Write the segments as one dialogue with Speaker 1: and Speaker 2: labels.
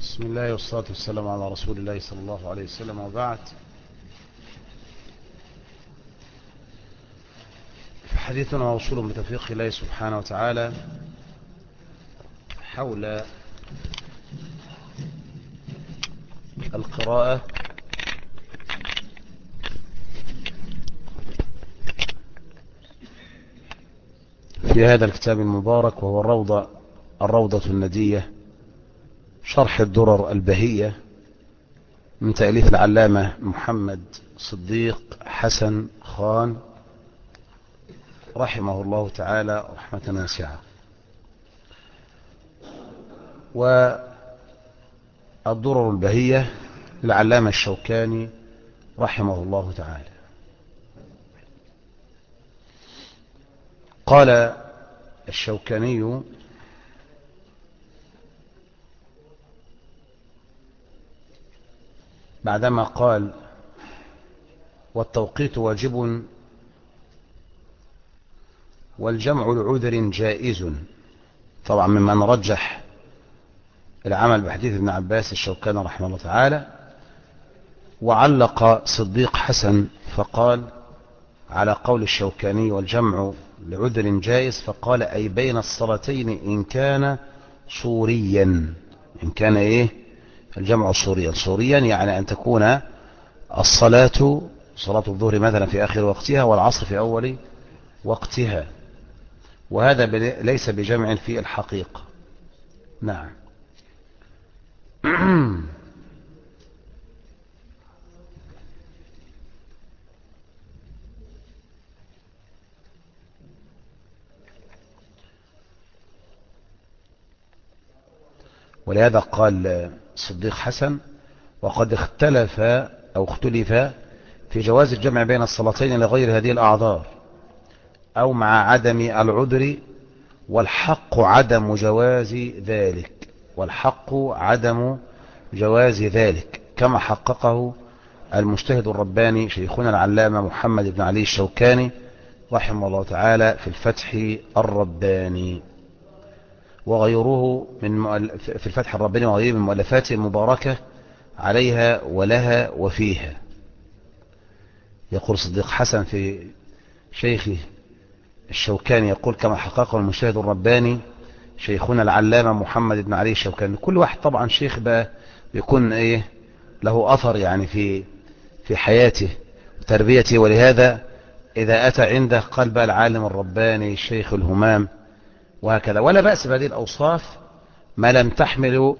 Speaker 1: بسم الله والصلاة والسلام على رسول الله صلى الله عليه وسلم، وبعد. حديثنا موصول بتوفيق الله سبحانه وتعالى حول القراءة في هذا الكتاب المبارك، وهو الروضة الندية، شرح الدرر البهية من تأليف العلامة محمد صديق حسن خان رحمه الله تعالى رحمة واسعة. والدرر البهية للعلامة الشوكاني رحمه الله تعالى. قال الشوكاني: بعدما قال: والتوقيت واجب والجمع لعذر جائز. طبعا ممن رجح العمل بحديث ابن عباس الشوكاني رحمه الله تعالى، وعلق صديق حسن فقال على قول الشوكاني والجمع لعذر جائز، فقال: أي بين الصلاتين إن كان صوريا. إن كان إيه الجمع صوريا يعني أن تكون الصلاة صلاة الظهر مثلا في آخر وقتها والعصر في أول وقتها، وهذا ليس بجمع في الحقيقة. نعم. ولهذا قال صديق حسن: وقد اختلف في جواز الجمع بين الصلاتين لغير هذه الأعذار أو مع عدم العذر، والحق عدم جواز ذلك. والحق عدم جواز ذلك كما حققه المجتهد الرباني شيخنا العلامة محمد بن علي الشوكاني رحمه الله تعالى في الفتح الرباني، وغيره في الفتح الرباني وغيره من مؤلفاته المباركة عليها ولها وفيها. يقول صديق حسن في شيخه الشوكاني، يقول: كما حققه المجتهد الرباني شيخنا العلامة محمد بن علي الشوكاني. كل واحد طبعا شيخ بقى بيكون له أثر يعني في حياته وتربيته، ولهذا إذا أتى عنده قال بقى العالم الرباني الشيخ الهمام وهكذا. ولا بأس بهذه الأوصاف ما لم تحمل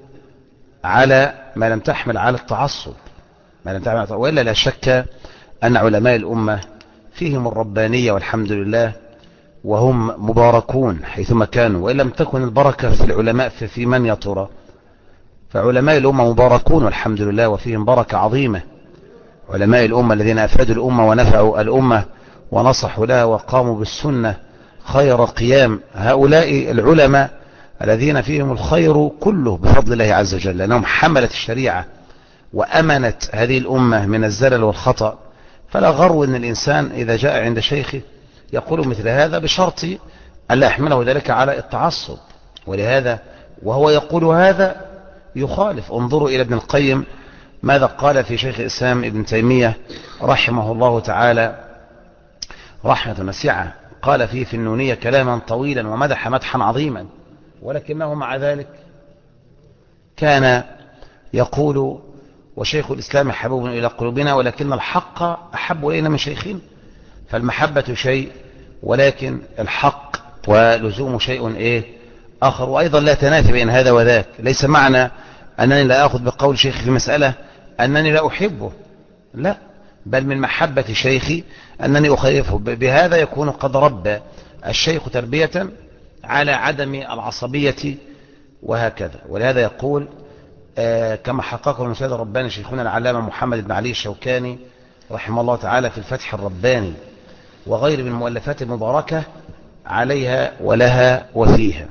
Speaker 1: على التعصب، وإلا لا شك أن علماء الأمة فيهم الربانية والحمد لله، وهم مباركون حيثما كانوا. وإن لم تكن البركة في العلماء ففي من يا ترى؟ فعلماء الأمة مباركون والحمد لله، وفيهم بركة عظيمة. علماء الأمة الذين أفادوا الأمة ونفعوا الأمة ونصحوا لها وقاموا بالسنة خير قيام، هؤلاء العلماء الذين فيهم الخير كله بفضل الله عز وجل، لأنهم حملت الشريعة وأمنت هذه الأمة من الزلل والخطأ. فلا غرو أن الإنسان إذا جاء عند شيخه يقول مثل هذا بشرط أن لا يحمله ذلك على التعصب. ولهذا وهو يقول هذا يخالف. انظروا إلى ابن القيم ماذا قال في شيخ الإسلام ابن تيمية رحمه الله تعالى رحمة واسعة. قال فيه في النونية كلاما طويلا ومدح مدحا عظيما، ولكنه مع ذلك كان يقول: وشيخ الإسلام حبوب إلى قلوبنا ولكن الحق أحب إلينا من شيخنا. فالمحبة شيء، ولكن الحق ولزوم شيء آخر. وأيضا لا تنافي بين هذا وذاك. ليس معنى أنني لا أخذ بقول شيخي في مسألة أنني لا أحبه، لا، بل من محبة شيخي أنني أخيفه. بهذا يكون قد ربى الشيخ تربية على عدم العصبية وهكذا. ولهذا يقول كما حققه المجتهد الرباني شيخنا العلامة محمد بن علي الشوكاني رحمه الله تعالى في الفتح الرباني وغير من المؤلفات المباركة عليها ولها وفيها.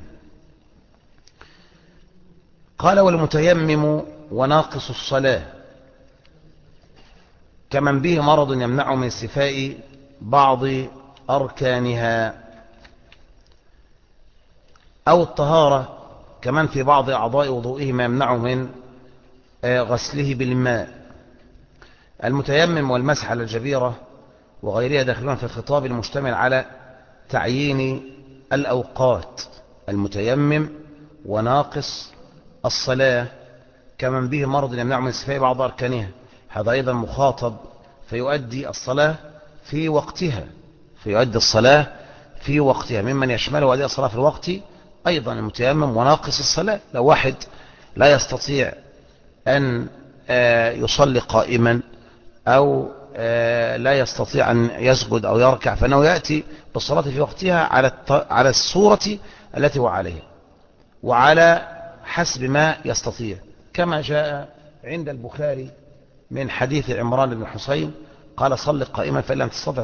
Speaker 1: قال: والمتيمم وناقص الصلاة كمن به مرض يمنع من استيفاء بعض أركانها، أو الطهارة كمن في بعض أعضاء وضوئه ما يمنع من غسله بالماء. المتيمم والمسح على الجبيرة وغيرها داخلون في الخطاب المشتمل على تعيين الأوقات. المتيمم وناقص الصلاة كمن به مرض يمنع من استيفاء بعض أركانها، هذا أيضا مخاطب فيؤدي الصلاة في وقتها، فيؤدي الصلاة في وقتها، ممن يشمله أداء الصلاة في الوقت أيضا المتيمم وناقص الصلاة. لو واحد لا يستطيع أن يصلي قائما أو لا يستطيع أن يسجد أو يركع، فإنه يأتي بالصلاة في وقتها على الصورة التي هو عليها وعلى حسب ما يستطيع، كما جاء عند البخاري من حديث عمران بن حسين قال صل قائما فإن لم تستطع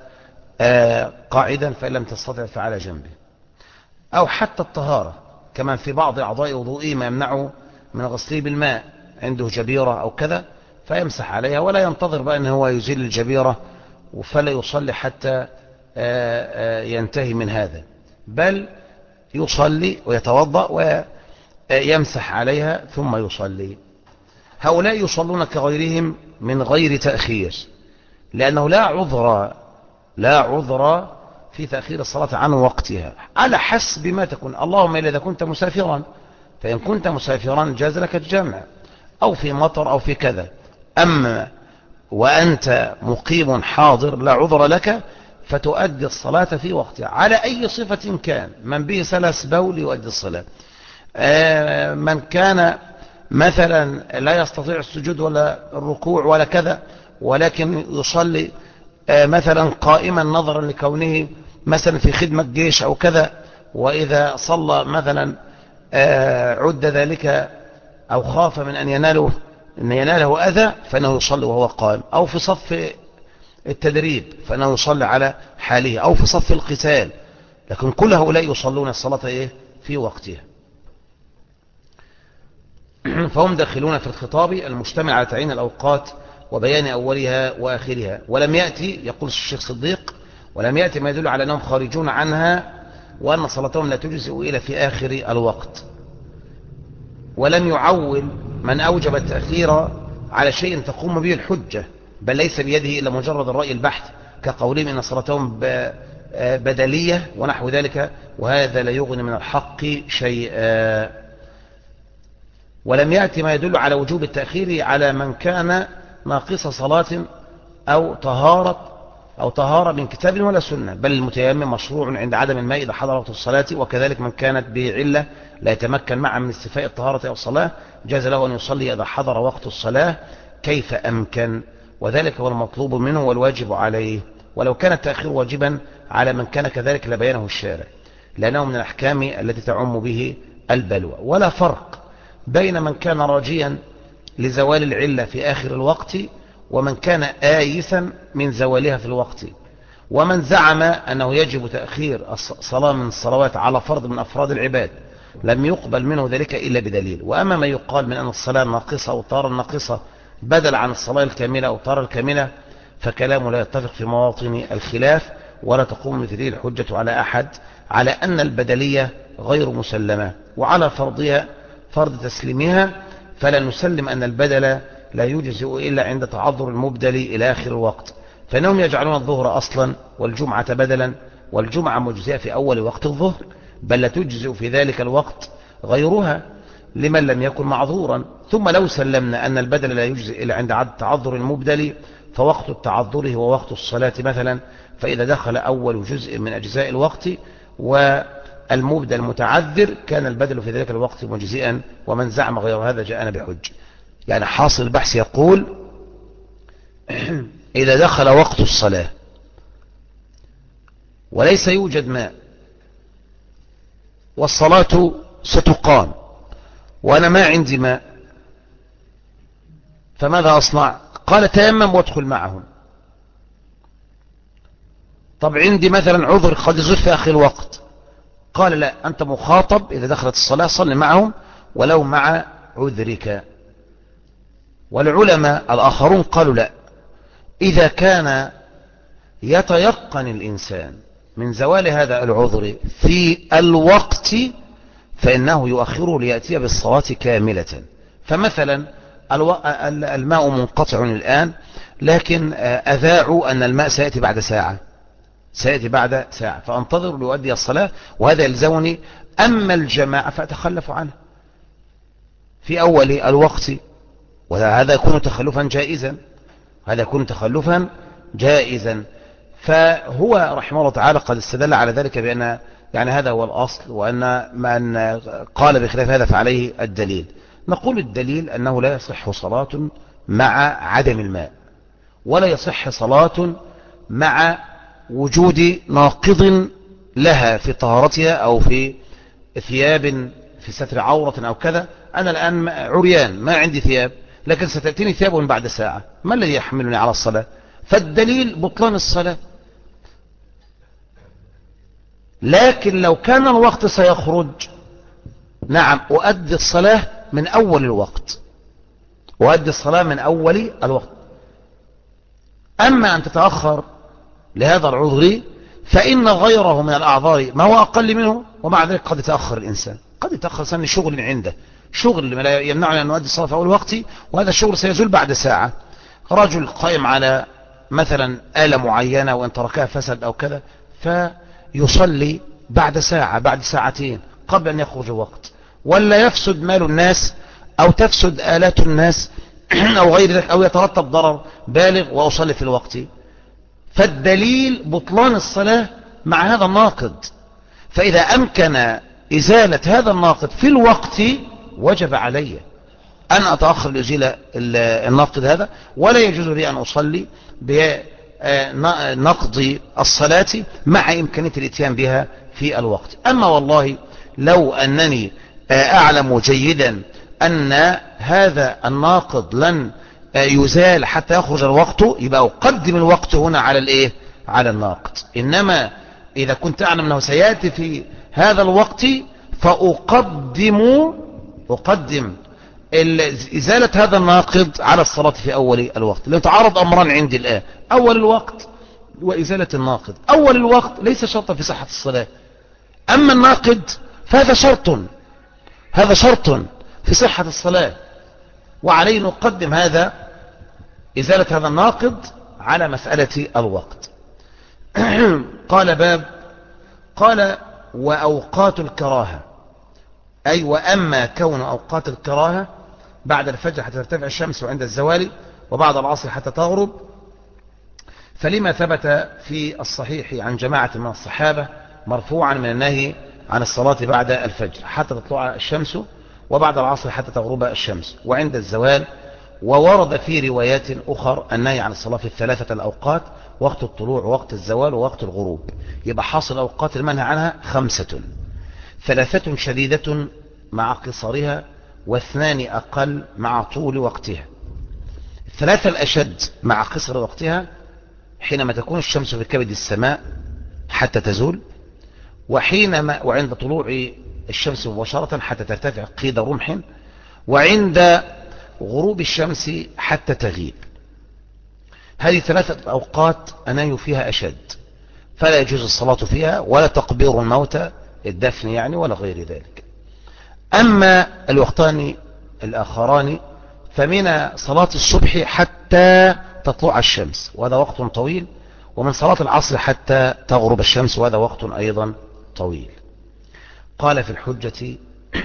Speaker 1: فقاعدا فإن لم تستطع فعلى جنبه. أو حتى الطهارة كما في بعض أعضاء وضوئه ما يمنعه من غسله بالماء، عنده جبيرة أو كذا فيمسح عليها ولا ينتظر بقى أنه هو يزيل الجبيرة فلا يصلي حتى ينتهي من هذا، بل يصلي ويتوضأ ويمسح عليها ثم يصلي. هؤلاء يصلون كغيرهم من غير تأخير، لأنه لا عذر في تأخير الصلاة عن وقتها على حسب ما تكون. اللهم إلا إذا كنت مسافرا، فإن كنت مسافرا جاز لك الجمع، أو في مطر أو في كذا. أما وأنت مقيم حاضر لا عذر لك فتؤدي الصلاة في وقتها على أي صفة كان. من به سلس بول يؤدي الصلاة، من كان مثلا لا يستطيع السجود ولا الركوع ولا كذا ولكن يصلي مثلا قائما نظرا لكونه مثلا في خدمة جيش أو كذا، وإذا صلى مثلا عد ذلك أو خاف من أن يناله أذى فإنه يصلي وهو قائم، أو في صف التدريب فإنه يصلي على حاله، أو في صف القتال. لكن كل هؤلاء يصلون الصلاة في وقتها. فهم داخلون في الخطاب المجتمع على تعيين الأوقات وبيان أولها وآخرها. ولم يأتي، يقول الشيخ صديق، ولم يأتي ما يدل على أنهم خارجون عنها وأن صلاتهم لا تجزئ إلى في آخر الوقت. ولم يعول من أوجب التأخير على شيء تقوم به الحجة، بل ليس بيده إلا مجرد الرأي البحث كقولهم إن صلاتهم بدلية ونحو ذلك، وهذا لا يغني من الحق شيئا. ولم يأتي ما يدل على وجوب التأخير على من كان ناقص صلاة أو طهارة من كتاب ولا سنة، بل المتيمم مشروع عند عدم الماء إذا حضر وقت الصلاة، وكذلك من كانت به علة لا يتمكن معه من استيفاء الطهارة أو الصلاة جاز له أن يصلي إذا حضر وقت الصلاة كيف أمكن، وذلك هو المطلوب منه والواجب عليه. ولو كان التأخير واجبا على من كان كذلك لبيانه الشارع، لأنه من الأحكام التي تعم به البلوى. ولا فرق بين من كان راجيا لزوال العلة في آخر الوقت ومن كان آيسا من زوالها في الوقت. ومن زعم أنه يجب تأخير الصلاة من الصلوات على فرض من أفراد العباد لم يقبل منه ذلك إلا بدليل. وأما ما يقال من أن الصلاة ناقصة أو طار الناقصة بدل عن الصلاة الكاملة أو طار الكاملة فكلامه لا يتفق في مواطن الخلاف، ولا تقوم مثله الحجة على أحد على أن البدلية غير مسلمة، وعلى فرض تسليمها فلا نسلم أن البدل لا يجزئ إلا عند تعذر المبدل إلى آخر الوقت، فإنهم يجعلون الظهر أصلا والجمعة بدلا، والجمعة مجزئة في أول وقت الظهر، بل لا تجزئ في ذلك الوقت غيرها لمن لم يكن معذورا. ثم لو سلمنا أن البدل لا يجزئ إلا عند تعذر المبدل فوقت التعذر هو وقت الصلاة مثلا، فإذا دخل أول جزء من أجزاء الوقت والمبدل متعذر كان البدل في ذلك الوقت مجزئا، ومن زعم غير هذا جاءنا بحج. يعني حاصل البحث يقول إذا دخل وقت الصلاة وليس يوجد ماء والصلاة ستقام وأنا ما عندي ماء فماذا أصنع؟ قال تيمم وادخل معهم. طب عندي مثلا عذر قد يصير في آخر الوقت، قال لا، أنت مخاطب إذا دخلت الصلاة صل معهم ولو مع عذرك. والعلماء الآخرون قالوا لا، إذا كان يتيقن الإنسان من زوال هذا العذر في الوقت فإنه يؤخره ليأتي بالصلاة كاملة. فمثلا الماء منقطع الآن، لكن أذاعوا أن الماء سيأتي بعد ساعة، سيأتي بعد ساعة، فأنتظر لأؤدي الصلاة وهذا يلزمني. أما الجماعة فأتخلف عنه في أول الوقت، وهذا يكون تخلفا جائزا، هذا يكون تخلفا جائزا. فهو رحمه الله تعالى قد استدل على ذلك بأن يعني هذا هو الأصل، وأن من قال بخلاف هذا فعليه الدليل. نقول الدليل أنه لا يصح صلاة مع عدم الماء، ولا يصح صلاة مع وجود ناقض لها في طهارتها أو في ثياب، في ستر عورة أو كذا. أنا الآن عريان ما عندي ثياب، لكن ستأتيني ثياب بعد ساعة، ما الذي يحملني على الصلاة؟ فالدليل بطلان الصلاة. لكن لو كان الوقت سيخرج، نعم أؤدي الصلاة من أول الوقت، أؤدي الصلاة من أول الوقت. أما أن تتأخر لهذا العذر فإن غيره من الأعذار ما هو أقل منه، ومع ذلك قد يتأخر الإنسان، قد يتأخر الإنسان لشغل عنده، شغل لا يمنعني أن نؤدي الصلاة في أول وقت، وهذا الشغل سيزول بعد ساعة. رجل قائم على مثلا آلة معينة وإن تركها فسد أو كذا، فيصلي بعد ساعة بعد ساعتين قبل أن يخرج الوقت، ولا يفسد مال الناس أو تفسد آلات الناس أو غير ذلك، أو يترتب ضرر بالغ وأصلي في الوقت. فالدليل بطلان الصلاة مع هذا الناقض. فإذا أمكن إزالة هذا الناقض في الوقت وجب علي أن أتأخر لأزيل الناقض هذا، ولا يجوز لي أن أصلي بنقض الصلاة مع إمكانية الاتيان بها في الوقت. أما والله لو أنني أعلم جيدا أن هذا الناقض لن يزال حتى يخرج الوقت، يبقى أقدم الوقت هنا على الإيه؟ على الناقض. إنما إذا كنت أعلم أنه سيأتي في هذا الوقت فأقدم إزالة هذا الناقض على الصلاة في أول الوقت. لو تعارض أمران عندي الآن، أول الوقت وإزالة الناقض. أول الوقت ليس شرطا في صحة الصلاة، أما الناقض فهذا شرط، هذا شرط في صحة الصلاة، وعليه نقدم هذا إزالة هذا الناقض على مسألة الوقت. قال باب، قال وأوقات الكراهة، أي وأما كون أوقات الكراهة بعد الفجر حتى ترتفع الشمس وعند الزوال، وبعد العصر حتى تغرب، فلما ثبت في الصحيح عن جماعة من الصحابة مرفوعا من النهي عن الصلاة بعد الفجر حتى تطلع الشمس، وبعد العصر حتى تغرب الشمس، وعند الزوال. وورد في روايات أخر النهي عن الصلاة في الثلاثة الأوقات: وقت الطلوع ووقت الزوال ووقت الغروب. يبقى حاصل أوقات المنهي عنها 5: 3 شديدة مع قصرها، و2 أقل مع طول وقتها. 3 الأشد مع قصر وقتها حينما تكون الشمس في كبد السماء حتى تزول، وعند طلوع الشمس مباشرة حتى ترتفع قيد رمح، وعند غروب الشمس حتى تغيب. هذه 3 أوقات النهي فيها أشد، فلا يجوز الصلاة فيها ولا تقبير الموتى، الدفن يعني، ولا غير ذلك. أما الوقتان الآخران فمن صلاة الصبح حتى تطلع الشمس، وهذا وقت طويل، ومن صلاة العصر حتى تغرب الشمس، وهذا وقت أيضا طويل. قال في الحجة: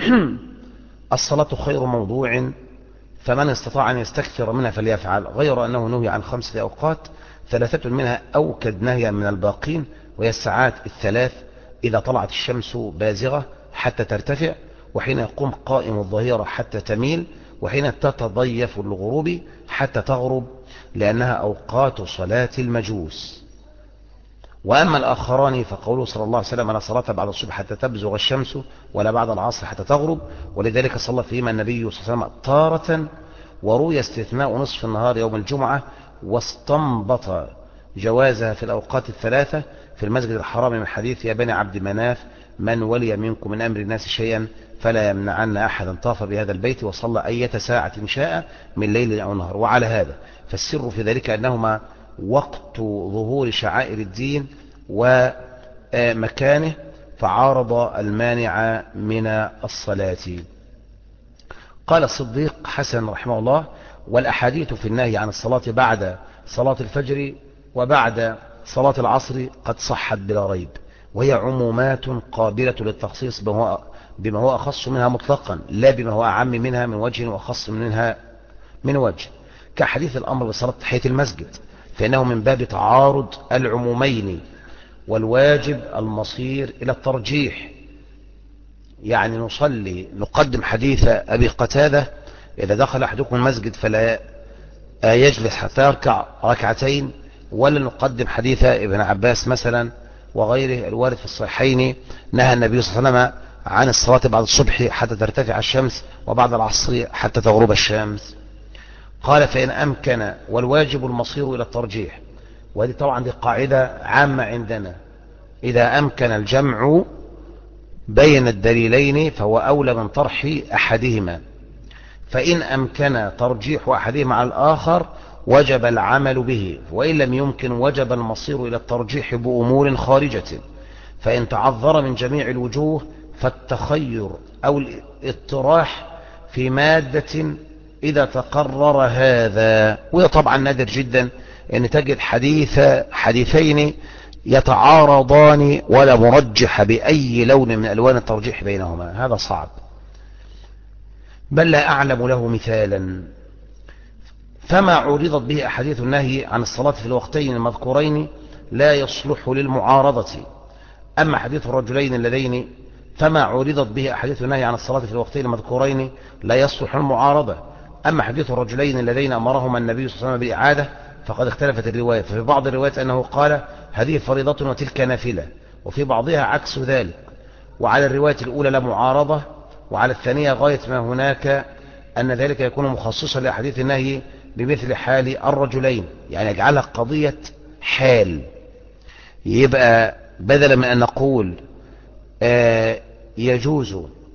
Speaker 1: الصلاة خير موضوع، فمن استطاع أن يستكثر منها فليفعل، غير أنه نهي عن 5 أوقات، 3 منها أوكد نهيا من الباقين، وهي الساعات 3: إذا طلعت الشمس بازغة حتى ترتفع، وحين يقوم قائم الظهيرة حتى تميل، وحين تتضيف الغروب حتى تغرب، لأنها أوقات صلاة المجوس. وأما الآخران فقوله صلى الله عليه وسلم: لا صلاة بعد الصبح حتى تبزغ الشمس، ولا بعد العصر حتى تغرب، ولذلك صلى فيهما النبي صلى الله عليه وسلم تارة، وروي استثناء نصف النهار يوم الجمعة، واستنبط جوازها في الأوقات 3 في المسجد الحرام من حديث يا بني عبد مناف: من ولي منكم من أمر الناس شيئا فلا يمنعن أحدا طاف بهذا البيت وصلى أية ساعة شاء من ليل أو نهار. وعلى هذا فالسر في ذلك أنهما وقت ظهور شعائر الدين ومكانه، فعارض المانع من الصلاة. قال الصديق حسن رحمه الله: والأحاديث في النهي عن الصلاة بعد صلاة الفجر وبعد صلاة العصر قد صحت بلا ريب، وهي عمومات قابلة للتخصيص بما هو أخص منها مطلقا، لا بما هو أعم منها من وجه وأخص منها من وجه، كحديث الأمر بصلاة تحية المسجد، فإنه من باب تعارض العمومين، والواجب المصير إلى الترجيح. يعني نقدم حديث أبي قتادة: إذا دخل أحدكم المسجد فلا يجلس حتى يركع ركعتين، ولا نقدم حديث ابن عباس مثلا وغيره الوارد في الصحيحين: نهى النبي صلى الله عليه وسلم عن الصلاة بعد الصبح حتى ترتفع الشمس، وبعد العصر حتى تغرب الشمس. قال: فإن أمكن، والواجب المصير إلى الترجيح. وهذه طبعا دي قاعدة عامة عندنا: إذا أمكن الجمع بين الدليلين فهو أولى من طرح أحدهما، فإن أمكن ترجيح أحدهما على الآخر وجب العمل به، وإن لم يمكن وجب المصير إلى الترجيح بأمور خارجة. فإن تعذر من جميع الوجوه فالتخير أو الاطراح في مادة إذا تقرر هذا. وده طبعا نادر جدا أن تجد حديثين يتعارضان ولا مرجح بأي لون من ألوان الترجيح بينهما، هذا صعب، بل لا أعلم له مثالا. فما عرضت به أحاديث النهي عن الصلاة في الوقتين المذكورين لا يصلح للمعارضة. أما حديث الرجلين اللذين فما عرضت به أحاديث النهي عن الصلاة في الوقتين المذكورين لا يصلح المعارضة. أما حديث الرجلين اللذين أمرهما النبي صلى الله عليه وسلم بالإعادة فقد اختلفت الرواية، ففي بعض الروايات أنه قال: هذه فريضة وتلك نافلة، وفي بعضها عكس ذلك. وعلى الرواية الأولى لا معارضة، وعلى الثانية غاية ما هناك أن ذلك يكون مخصصا لأحاديث النهي بمثل حال الرجلين، يعني يجعلها قضية حال. يبقى بدلا من أن نقول يجوز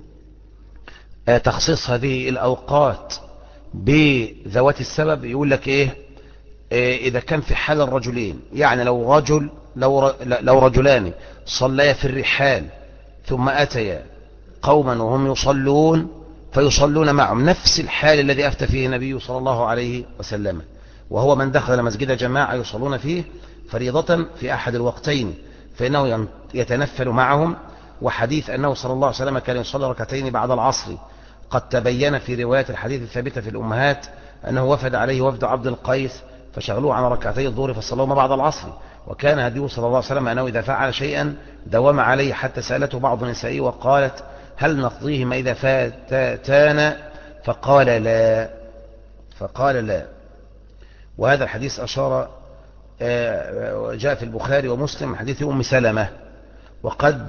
Speaker 1: تخصيص هذه الأوقات بذوات السبب، يقول لك إذا كان في حال الرجلين، يعني لو رجلان صليا في الرحال ثم أتيا قوما وهم يصلون فيصلون معهم نفس الحال الذي أفتى فيه النبي صلى الله عليه وسلم، وهو من دخل مسجد جماعة يصلون فيه فريضة في أحد الوقتين فإنه يتنفل معهم. وحديث أنه صلى الله عليه وسلم كان يصلي ركعتين بعد العصر قد تبين في رواية الحديث الثابتة في الأمهات أنه وفد عليه وفد عبد القيس فشغلوه عن ركعتي الظهر فصلوهما بعد العصر، وكان هديه صلى الله عليه وسلم أنه إذا فعل شيئا دوام عليه، حتى سألته بعض نسائه وقالت: هل نقضيهما إذا فاتانا؟ فقال لا. وهذا الحديث أشار جاء في البخاري ومسلم حديث أم سلمة، وقد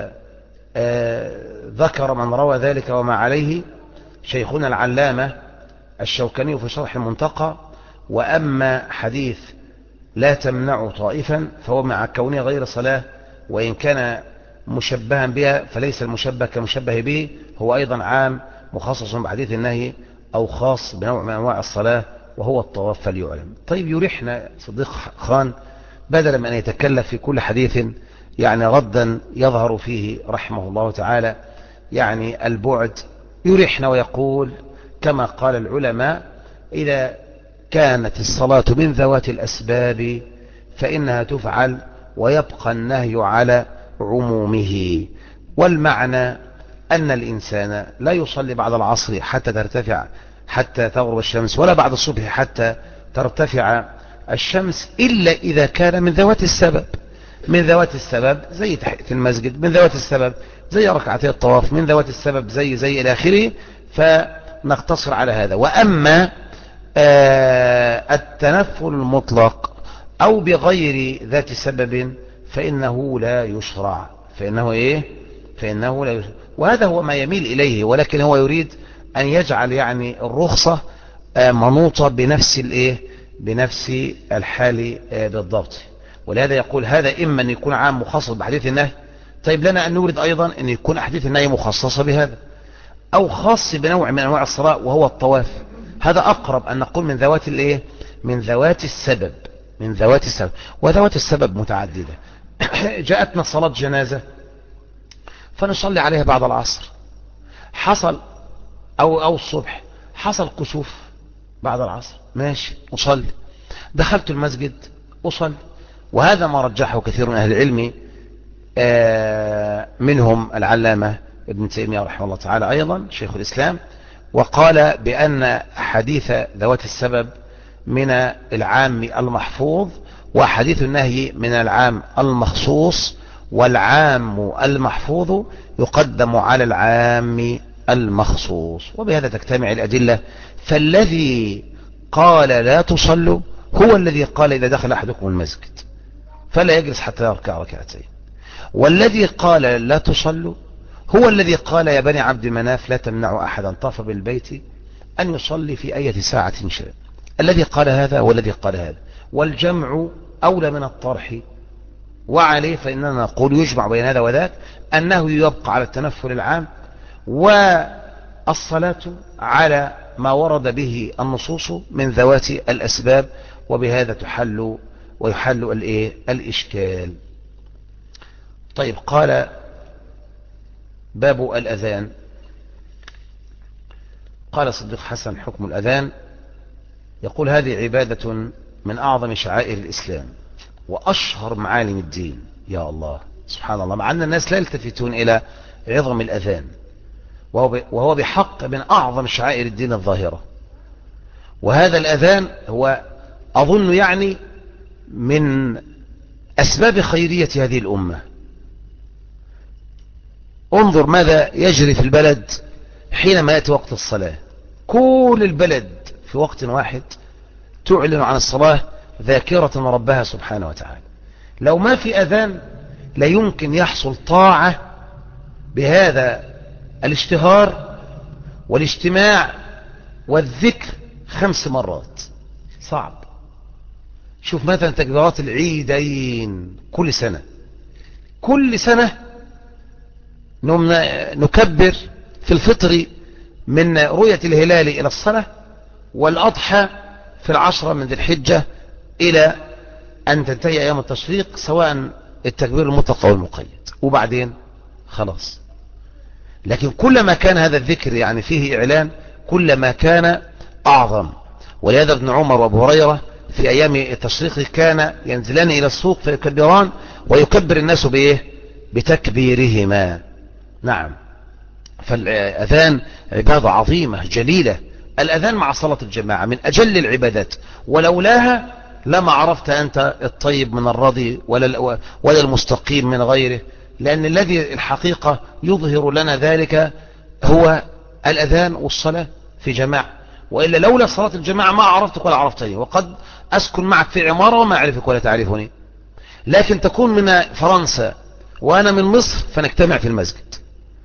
Speaker 1: ذكر من روى ذلك وما عليه شيخنا العلامة الشوكاني في شرح المنتقى. وأما حديث لا تمنع طائفا فهو مع كونه غير صلاة، وإن كان مشبها بها فليس المشبه كمشبه به، هو أيضا عام مخصص بحديث النهي أو خاص بنوع من أنواع الصلاة وهو الطواف فليعلم. طيب يريحنا صديق خان بدلا من أن يتكلف في كل حديث يعني ردا يظهر فيه رحمه الله تعالى يعني البعد، يريحنا ويقول كما قال العلماء: إذا كانت الصلاة من ذوات الأسباب فإنها تفعل ويبقى النهي على عمومه. والمعنى أن الإنسان لا يصلي بعد العصر حتى تغرب الشمس، ولا بعد الصبح حتى ترتفع الشمس، إلا إذا كان من ذوات السبب. من ذوات السبب زي تحية المسجد، من ذوات السبب زي ركعتي الطواف، من ذوات السبب زي إلى آخره، فنقتصر على هذا. وأما التنفل المطلق أو بغير ذات سبب فإنه لا يشرع. فإنه لا يشرع، وهذا هو ما يميل إليه، ولكن هو يريد أن يجعل يعني الرخصة منوطة بنفس الحال بالضبط. ولهذا يقول هذا إما أن يكون عام مخصص بحديث النهي، طيب لنا أن نورد أيضا أن يكون أحاديث النهي مخصصة بهذا، أو خاص بنوع من أنواع الصلاة وهو الطواف. هذا أقرب أن نقول من ذوات السبب. وذوات السبب متعددة. جاءتنا صلاة جنازة فنصلي عليها بعد العصر، حصل أو الصبح حصل كسوف بعد العصر، ماشي أصلي. دخلت المسجد أصلي. وهذا ما رجحه كثير من أهل العلم، منهم العلامة ابن تيمية رحمه الله تعالى أيضا شيخ الإسلام، وقال بأن حديث ذوات السبب من العام المحفوظ، وحديث النهي من العام المخصوص، والعام المحفوظ يقدم على العام المخصوص، وبهذا تجتمع الأدلة. فالذي قال لا تصلوا هو الذي قال إذا دخل أحدكم المسجد فلا يجلس حتى يركع ركعتين، والذي قال لا تصلوا هو الذي قال يا بني عبد مناف لا تمنعوا أحدا طاف بالبيت أن يصلي في أي ساعة شاء. الذي قال هذا والذي قال هذا، والجمع أولى من الطرح. وعليه فإننا نقول يجمع بين هذا وذاك، أنه يبقى على التنفل العام، والصلاة على ما ورد به النصوص من ذوات الأسباب، وبهذا تحل ويحل الإشكال. طيب، قال باب الأذان. قال صديق حسن حكم الأذان، يقول هذه عبادة من أعظم شعائر الإسلام وأشهر معالم الدين. يا الله سبحان الله، مع أن الناس لا يلتفتون إلى عظم الأذان، وهو بحق من أعظم شعائر الدين الظاهرة. وهذا الأذان هو أظن يعني من أسباب خيرية هذه الأمة. انظر ماذا يجري في البلد حينما يأتي وقت الصلاة، كل البلد في وقت واحد تعلن عن الصلاة ذاكرة ربها سبحانه وتعالى. لو ما في أذان لا يمكن يحصل طاعة بهذا الاشتهار والاجتماع والذكر 5 مرات، صعب. شوف مثلا تكبيرات العيدين كل سنة نكبر في الفطر من رؤية الهلال إلى الصلاة، والأضحى في 10 من ذي الحجة إلى أن تنتهي أيام التشريق، سواء التكبير المطلق أو المقيد، وبعدين خلاص. لكن كلما كان هذا الذكر يعني فيه إعلان كلما كان أعظم. ولهذا ابن عمر وابو هريرة في أيام التشريق كان ينزلان إلى السوق فيكبران، ويكبر الناس بإيه؟ بتكبيرهما. نعم، فالأذان عبادة عظيمة جليلة. الأذان مع صلاة الجماعة من أجل العبادات، ولولاها لما عرفت أنت الطيب من الرضي ولا المستقيم من غيره، لأن الذي الحقيقة يظهر لنا ذلك هو الأذان والصلاة في جماعة. وإلا لولا صلاة الجماعة ما عرفتك ولا عرفتني، وقد أسكن معك في عمارة وما أعرفك ولا تعرفني. لكن تكون من فرنسا وأنا من مصر فنجتمع في المسجد،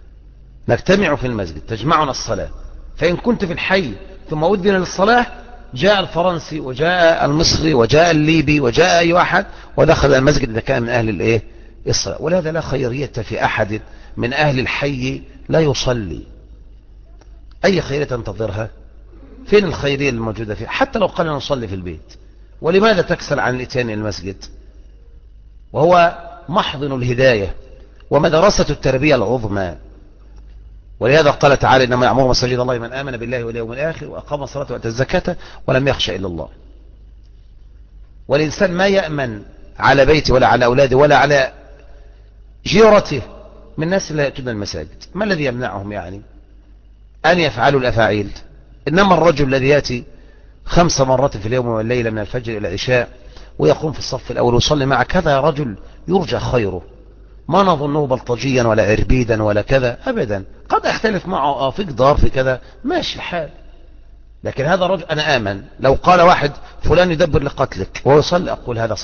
Speaker 1: تجمعنا الصلاة. فإن كنت في الحي ثم أذن للصلاة جاء الفرنسي وجاء المصري وجاء الليبي وجاء أي واحد ودخل المسجد إذا كان من أهل الصلاة. ولهذا لا خيرية في أحد من أهل الحي لا يصلي. أي خيرية تنتظرها؟ فين الخيرية الموجودة فيه؟ حتى لو قال نصلي في البيت، ولماذا تكسل عن الاتيان المسجد؟ وهو محضن الهداية ومدرسة التربية العظمى. ولهذا قال تعالى إنما يعمر مساجد الله من آمن بالله واليوم الآخر وأقام الصلاة وآتى الزكاة ولم يخشى إلا الله. والإنسان ما يأمن على بيته ولا على أولاده ولا على جيرته من الناس لا يأتون المساجد. ما الذي يمنعهم يعني أن يفعلوا الأفاعيل؟ إنما الرجل الذي يأتي 5 مرات في اليوم والليلة من الفجر إلى العشاء ويقوم في الصف الأول ويصلي معك، هذا رجل يرجى خيره، ما نظنه بلطجيا ولا عربيدا ولا كذا أبدا. قد أختلف معه في جدار في كذا ماشي الحال، لكن هذا رجل أنا آمن. لو قال واحد فلان يدبر لقتلك ويصلي أقول هذا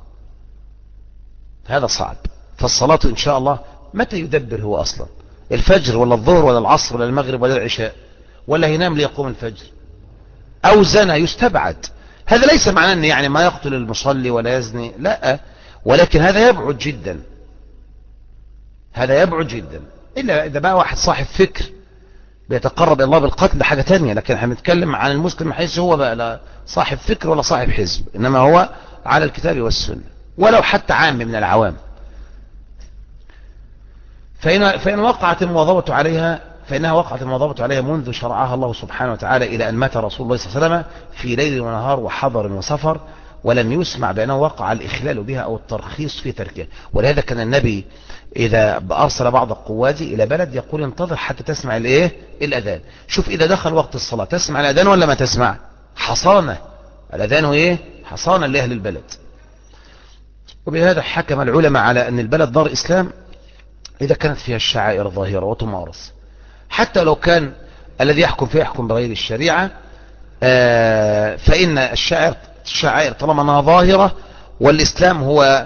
Speaker 1: صعب. فالصلاة إن شاء الله متى يدبر هو أصلا؟ الفجر ولا الظهر ولا العصر ولا المغرب ولا العشاء؟ ولا ينام ليقوم الفجر؟ أو زنا يستبعد. هذا ليس معناه أن يعني ما يقتل المصلي ولا يزني، لا، ولكن هذا يبعد جدا، إلا إذا بقى واحد صاحب فكر بيتقرب إلى الله بالقتل حاجة تانية. لكن احنا بنتكلم عن المسلم حيث هو بقى لا صاحب فكر ولا صاحب حزب، إنما هو على الكتاب والسنة، ولو حتى عام من العوام. فإن وقعت المواظبة عليها فإنها وقعت المواظبة عليها منذ شرعها الله سبحانه وتعالى إلى أن مات رسول الله صلى الله عليه وسلم في ليل ونهار وحضر وسفر، ولم يسمع بأنه وقع الإخلال بها أو الترخيص في تركها. ولهذا كان النبي إذا أرسل بعض قواته إلى بلد يقول انتظر حتى تسمع الأذان. شوف إذا دخل وقت الصلاة تسمع الأذان ولا ما تسمع؟ حصانة الأذان حصانة لأهل البلد. وبهذا حكم العلماء على أن البلد دار إسلام إذا كانت فيها الشعائر ظاهرة وتمارس، حتى لو كان الذي يحكم فيها يحكم بغير الشريعة، فإن الشعائر طالما أنها ظاهرة والإسلام هو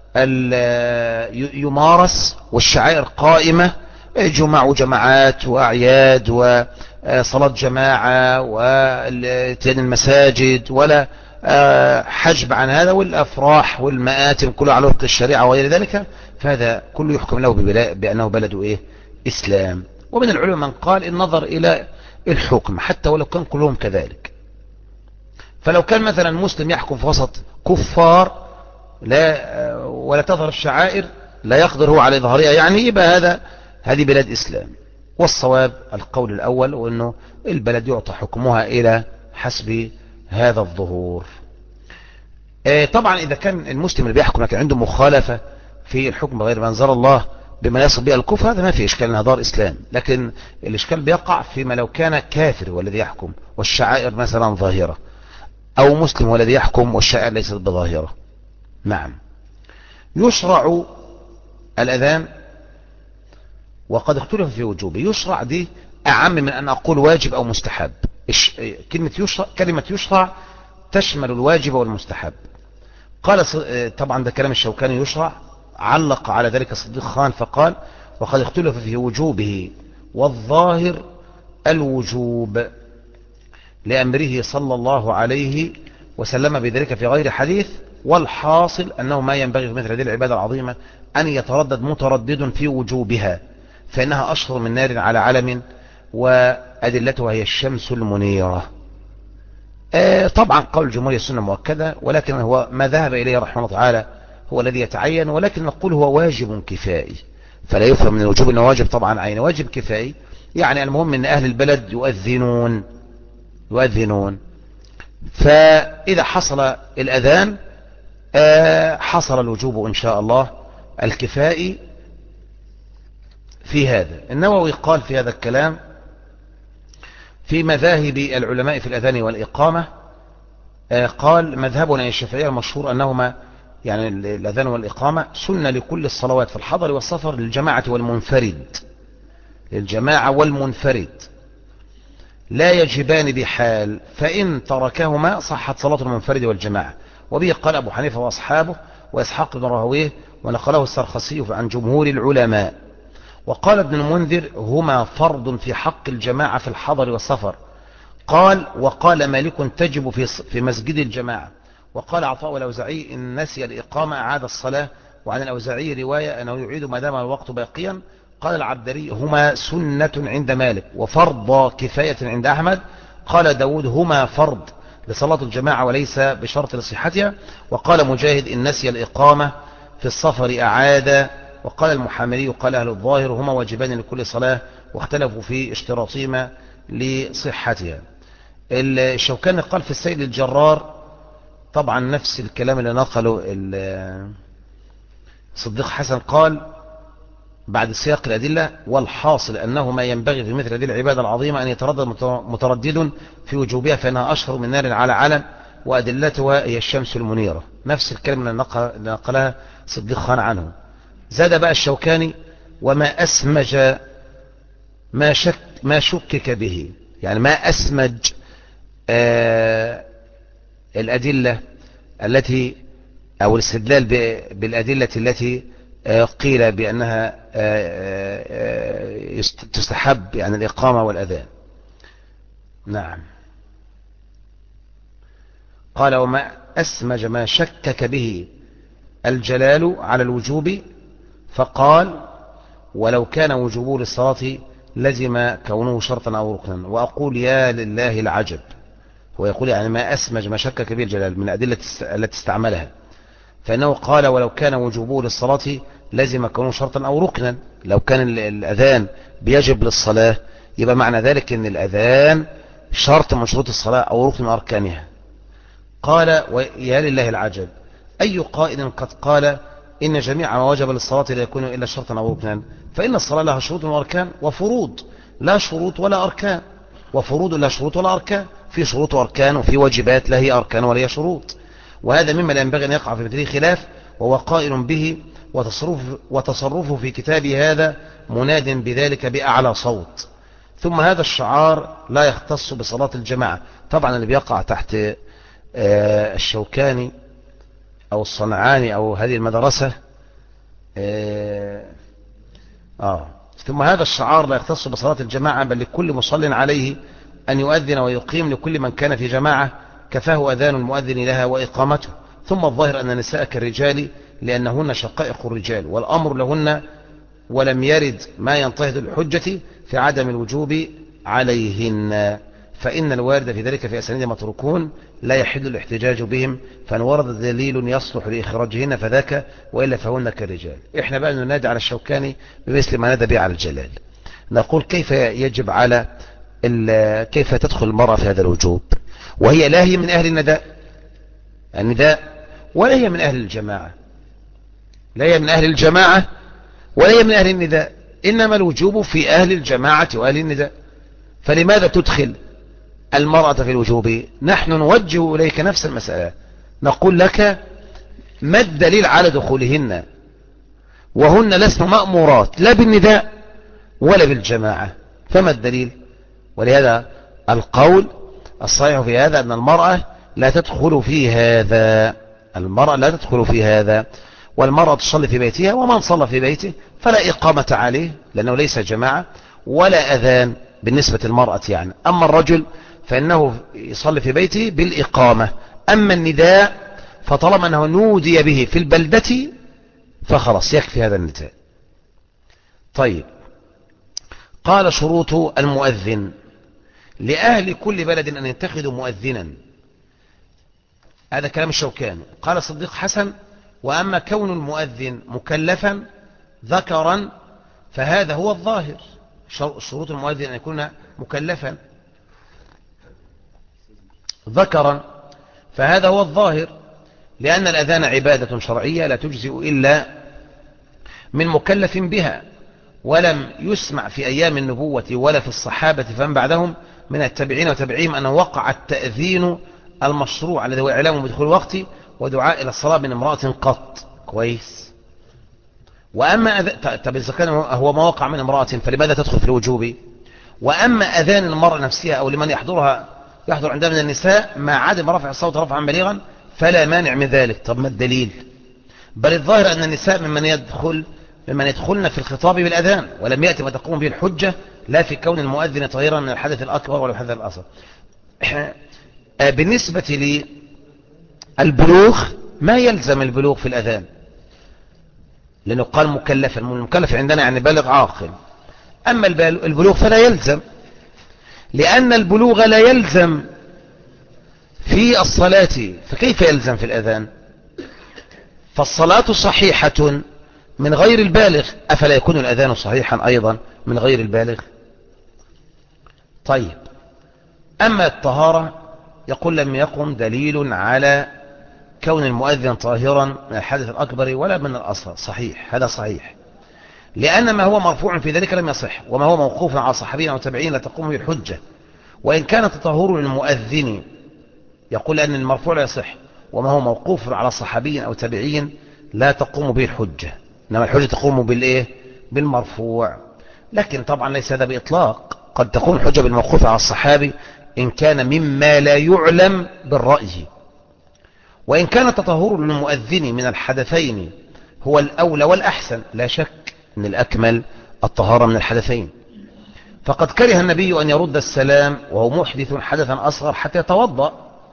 Speaker 1: يمارس والشعائر قائمة، جمع وجماعات وأعياد وصلاة جماعة واتيان المساجد، ولا حجب عن هذا، والأفراح والمآتم كلها على وفق الشريعة وغير ذلك، فهذا كله يحكم له بأنه بلد إسلام. ومن العلماء من قال النظر إلى الحكم حتى ولو كان كلهم كذلك. فلو كان مثلا مسلم يحكم في وسط كفار ولا تظهر الشعائر، لا يقدر هو على إظهارها، يعني يبقى هذه بلاد إسلام. والصواب القول الأول، وأنه البلد يعطى حكمها إلى حسب هذا الظهور. طبعا إذا كان المسلم اللي بيحكم لكن عنده مخالفة في الحكم بغير ما أنزل الله بما يصل به الكفر، هذا ما في إشكال، انها دار إسلام. لكن الإشكال بيقع فيما لو كان كافر والذي يحكم والشعائر مثلا ظاهرة، أو مسلم والذي يحكم والشعائر ليست بظاهرة. نعم. يشرع الأذان وقد اختلف في وجوبه. يشرع دي أعم من أن أقول واجب أو مستحب. كلمة يشرع تشمل الواجب والمستحب. قال طبعا ده كلام الشوكاني، يشرع، علق على ذلك صديق خان فقال وقد اختلف في وجوبه، والظاهر الوجوب لأمره صلى الله عليه وسلم بذلك في غير حديث، والحاصل أنه ما ينبغي في مثل هذه العبادة العظيمة أن يتردد متردد في وجوبها، فإنها أشهر من نار على علم، وأدلتها هي الشمس المنيرة. طبعا قول الجمهور السنة مؤكدة، ولكن هو ما ذهب إليه رحمه الله تعالى هو الذي يتعين، ولكن نقول هو واجب كفائي، فلا يفهم من الوجوب أنه واجب طبعا عين، واجب كفائي. يعني المهم أن أهل البلد يؤذنون، فإذا حصل الأذان حصل الوجوب إن شاء الله الكفائي في هذا. النووي قال في هذا الكلام في مذاهب العلماء في الأذان والإقامة، قال مذهبنا الشافعية المشهور أنهما يعني الأذان والإقامة سنة لكل الصلوات في الحضر والسفر للجماعة والمنفرد، لا يجبان بحال، فإن تركهما صحت صلاة المنفرد والجماعة. وبه قال أبو حنيفة وأصحابه وإسحاق بن راهويه، ونقله السرخسي عن جمهور العلماء. وقال ابن المنذر هما فرض في حق الجماعة في الحضر والسفر. وقال مالك تجب في مسجد الجماعة. وقال عطاء والأوزاعي إن نسي الإقامة أعاد الصلاة. وعن الأوزاعي رواية أنه يعيد ما دام الوقت باقيا. قال العبدري هما سنة عند مالك وفرض كفاية عند أحمد. قال داود هما فرض لصلاة الجماعة وليس بشرط لصحتها. وقال مجاهد إن نسي الإقامة في السفر أعاد. وقال المحاملي قال أهل الظاهر هما واجبان لكل صلاة، واختلفوا في اشتراطهما لصحتها. الشوكاني قال في السيد الجرار طبعا نفس الكلام اللي نقله صديق حسن، قال بعد سياق الأدلة والحاصل أنه ما ينبغي في مثل هذه العبادة العظيمة أن يتردد متردد في وجوبها، فإنها أشهر من نار على علم، وأدلتها هي الشمس المنيرة. نفس الكلام اللي نقلها صديق خان عنه. زاد بقى الشوكاني وما أسمج ما شكك به، يعني ما أسمج الأدلة التي أو الاستدلال بالأدلة التي قيل بأنها تستحب، يعني الإقامة والأذان. نعم. قال وما أسمج ما شكك به الجلال على الوجوب، فقال ولو كان وجوبه للصلاة لزم كونه شرطا أو ركنا. وأقول يا لله العجب، هو يقول يعني ما أسمج ما شكك به الجلال من الأدلة التي استعملها، فإنه قال ولو كان وجوبه للصلاة لزم كونه شرطا أو ركنا. لو كان الأذان بيجب للصلاة يبقى معنى ذلك ان الأذان شرط من شروط الصلاة أو ركن من أركانها. قال ويا لله العجب، أي قائل قد قال إن جميع ما وجب للصلاة لا يكون إلا شرطا أو ركنا؟ فإن الصلاة لها شروط وأركان، وفروض لا شروط ولا أركان، وفروض لا شروط ولا أركان. في شروط وأركان، وفي واجبات لا هي أركان ولا هي شروط. وهذا مما لا ينبغي أن يقع في مثله خلاف، وهو قائل به وتصرفه في كتابه هذا مناد بذلك بأعلى صوت. ثم هذا الشعار لا يختص بصلاة الجماعة. طبعا اللي بيقع تحت الشوكاني أو الصنعاني أو هذه المدرسة ثم هذا الشعار لا يختص بصلاة الجماعة، بل لكل مصل عليه أن يؤذن ويقيم لكل من كان في جماعة كفاه أذان المؤذن لها وإقامته. ثم الظاهر أن النساء كالرجال لأنهن شقائق الرجال، والأمر لهن، ولم يرد ما ينتهض الحجة في عدم الوجوب عليهن، فإن الوارد في ذلك في أسانيد متروكون لا يحل الاحتجاج بهم، فإن ورد دليل يصلح لإخراجهن فذاك، وإلا فهن كالرجال. إحنا بقى ننادي على الشوكاني بمثل ما نادى به على الجلال. نقول كيف يجب على كيف تدخل المرأة في هذا الوجوب وهي لا هي من أهل النداء ولا هي من أهل الجماعة، لا هي من أهل الجماعة ولا هي من أهل النداء، إنما الوجوب في أهل الجماعة وأهل النداء. فلماذا تدخل المرأة في الوجوب؟ نحن نوجه إليك نفس المسألة، نقول لك ما الدليل على دخولهن وهن لسن مأمورات لا بالنداء ولا بالجماعة؟ فما الدليل؟ ولهذا القول الصحيح في هذا أن المرأة لا تدخل في هذا، المرأة لا تدخل في هذا، والمرأة تصلي في بيتها، ومن صلى في بيته فلا إقامة عليه لأنه ليس جماعة، ولا أذان بالنسبة للمرأة يعني. أما الرجل فإنه يصلي في بيته بالإقامة. أما النداء فطالما أنه نودي به في البلدة فخلاص يكفي هذا النداء. طيب، قال شروط المؤذن: لأهل كل بلد أن يتخذوا مؤذنا. هذا كلام الشوكاني. قال صديق حسن: وأما كون المؤذن مكلفا ذكرا فهذا هو الظاهر. شروط المؤذن أن يكون مكلفا ذكرا فهذا هو الظاهر، لأن الأذان عبادة شرعية لا تجزئ إلا من مكلف بها، ولم يسمع في أيام النبوة ولا في الصحابة فمن بعدهم من التابعين وتابعيهم أنه وقع التأذين المشروع الذي هو إعلام بدخول الوقت ودعاء إلى الصلاة من امرأة قط. كويس. وأما طب إذا كان هو ما وقع من امرأة فلماذا تدخل في الوجوب؟ وأما أذان المرأة نفسها أو لمن يحضر عندها من النساء ما عدم رفع الصوت رفعا بليغا فلا مانع من ذلك. طب ما الدليل؟ بل الظاهر أن النساء ممن يدخلن في الخطاب بالأذان، ولم يأتي ما تقوم به الحجة لا في كون المؤذن طهيرا من الحدث الأكبر ولا الحدث الأصغر. بالنسبة للبلوغ ما يلزم البلوغ في الأذان، لأنه قال مكلفا، المكلف عندنا يعني بالغ عاقل. أما البلوغ فلا يلزم، لأن البلوغ لا يلزم في الصلاة، فكيف يلزم في الأذان؟ فالصلاة صحيحة من غير البالغ، أفلا يكون الأذان صحيحا أيضا من غير البالغ؟ طيب، أما الطهارة يقول لم يقم دليل على كون المؤذن طاهرا من الحدث الأكبر ولا من الأصغر. صحيح، هذا صحيح، لأن ما هو مرفوع في ذلك لم يصح، وما هو موقوف على صحابين أو تابعين لا تقوم به الحجة. وإن كان تطهر للمؤذن يقول أن المرفوع لا يصح، وما هو موقوف على صحابي أو تابعين لا تقوم به الحجة، إنما الحجة تقوم بالإيه؟ بالمرفوع. لكن طبعا ليس هذا بإطلاق، قد تكون الحجة بالموقوف على الصحابي إن كان مما لا يعلم بالرأي. وإن كان التطهر للمؤذن من الحدثين هو الأولى والأحسن، لا شك أن الأكمل الطهارة من الحدثين، فقد كره النبي أن يرد السلام وهو محدث حدثا أصغر حتى يتوضأ،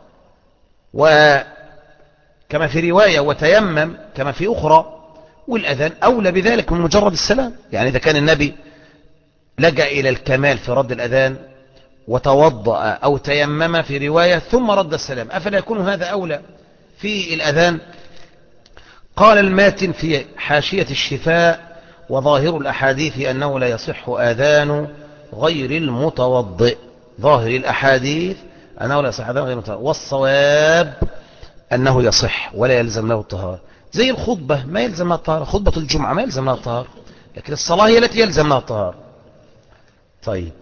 Speaker 1: وكما في رواية وتيمم كما في أخرى، والأذان أولى بذلك من مجرد السلام. يعني إذا كان النبي لجأ إلى الكمال في رد الأذان وتوضأ أو تيمم في رواية ثم رد السلام، أفلا يكون هذا أولى في الأذان؟ قال الماتن في حاشية الشفاء: وظاهر الأحاديث أنه لا يصح آذان غير المتوضئ. ظاهر الأحاديث أنه لا يصح أذان غير المتوضئ، والصواب أنه يصح ولا يلزم له الطهارة. زي الخطبة ما يلزم لها الطهارة، خطبة الجمعة ما يلزم لها الطهارة، لكن الصلاة هي التي يلزم لها الطهارة. طيب،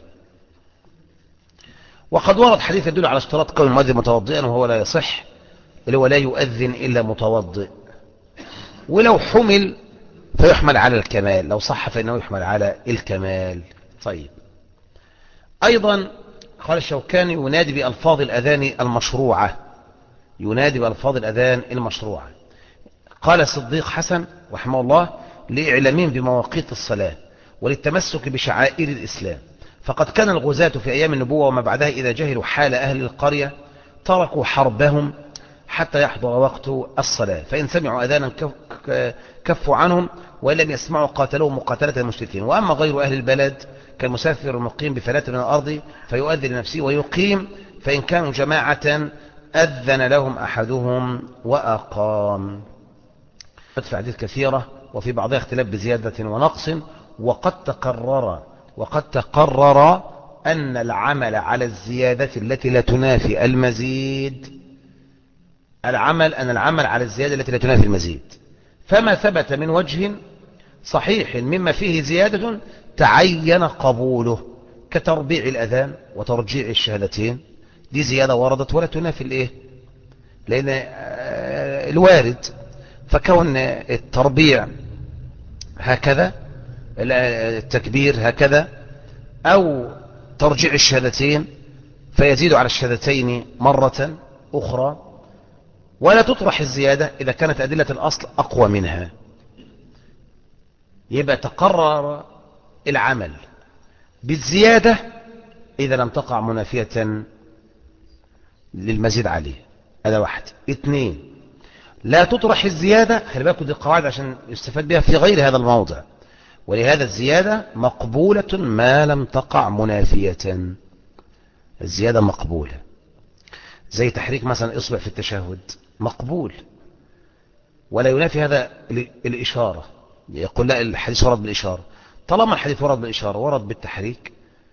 Speaker 1: وقد ورد حديث يدل على اشتراط كون المؤذن متوضئا وهو لا يصح، اللي هو لا يؤذن إلا متوضئ. ولو حمل فيحمل على الكمال، لو صح فإنه يحمل على الكمال. طيب، أيضا قال الشوكاني ينادي بألفاظ الأذان المشروعة، ينادي بألفاظ الأذان المشروعة. قال الصديق حسن رحمه الله: لإعلامهم بمواقيت الصلاة وللتمسك بشعائر الإسلام، فقد كان الغزاة في أيام النبوة وما بعدها إذا جهلوا حال أهل القرية تركوا حربهم حتى يحضر وقت الصلاة، فإن سمعوا أذانا كفوا عنهم، وإن لم يسمعوا قاتلوهم مقاتلة المشركين. وأما غير أهل البلد كالمسافر المقيم بفلاة من الأرض فيؤذن لنفسه ويقيم، فإن كانوا جماعة أذن لهم أحدهم وأقام. في حديث كثيرة وفي بعضها اختلاف بزيادة ونقص، وقد تقرر أن العمل على الزيادة التي لا تنافي المزيد، أن العمل على الزيادة التي لا تنافي المزيد، فما ثبت من وجه صحيح مما فيه زيادة تعين قبوله، كتربيع الأذان وترجيع الشهادتين، دي زيادة وردت ولا تنافي الايه، لأن الوارد. فكون التربيع هكذا، التكبير هكذا، أو ترجيع الشهادتين فيزيد على الشهادتين مرة أخرى، ولا تطرح الزيادة إذا كانت أدلة الأصل أقوى منها. يبقى تقرر العمل بالزيادة إذا لم تقع منافية للمزيد عليه. هذا واحد. اثنين، لا تطرح الزيادة، خلي بالكم دي القواعد عشان يستفاد بها في غير هذا الموضع، ولهذا الزيادة مقبولة ما لم تقع منافية. الزيادة مقبولة، زي تحريك مثلا إصبع في التشهد مقبول، ولا ينافي هذا الإشارة. يقول لا الحديث ورد بالإشارة، طالما الحديث ورد بالإشارة ورد بالتحريك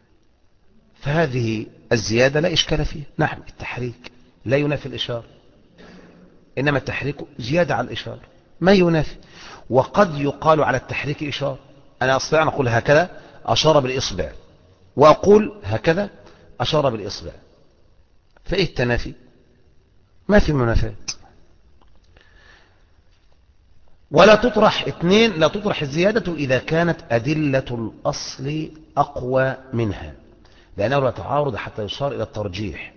Speaker 1: فهذه الزيادة لا إشكال فيها. نعم، التحريك لا ينافي الإشارة، إنما التحريك زيادة على الإشارة ما ينافي. وقد يقال على التحريك إشارة، أنا أستطيع أن أقول هكذا أشار بالإصبع، وأقول هكذا أشار بالإصبع، فإيه التنافي؟ ما في منافاة. ولا تطرح اثنين، لا تطرح الزيادة إذا كانت أدلة الأصل أقوى منها، لأنه لا تعارض حتى يشار إلى الترجيح،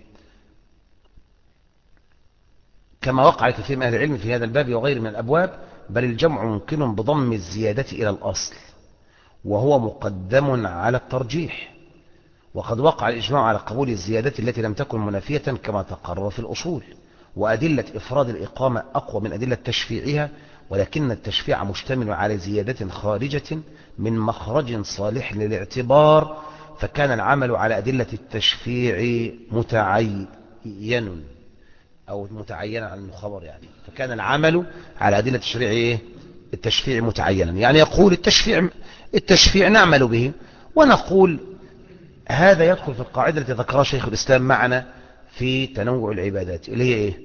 Speaker 1: كما وقع كثير من أهل العلم في هذا الباب وغير من الأبواب، بل الجمع ممكن بضم الزيادة إلى الأصل وهو مقدم على الترجيح. وقد وقع الإجماع على قبول الزيادة التي لم تكن منافية كما تقرر في الأصول. وأدلة إفراد الإقامة أقوى من أدلة تشفيعها، ولكن التشفيع مشتمل على زيادة خارجة من مخرج صالح للاعتبار، فكان العمل على أدلة التشفيع متعين أو متعينا عن الخبر، يعني فكان العمل على أدلة التشفيع متعينا، يعني يقول التشفيع نعمل به، ونقول هذا يدخل في القاعدة التي ذكرها شيخ الإسلام معنا في تنوع العبادات، اللي هي إيه؟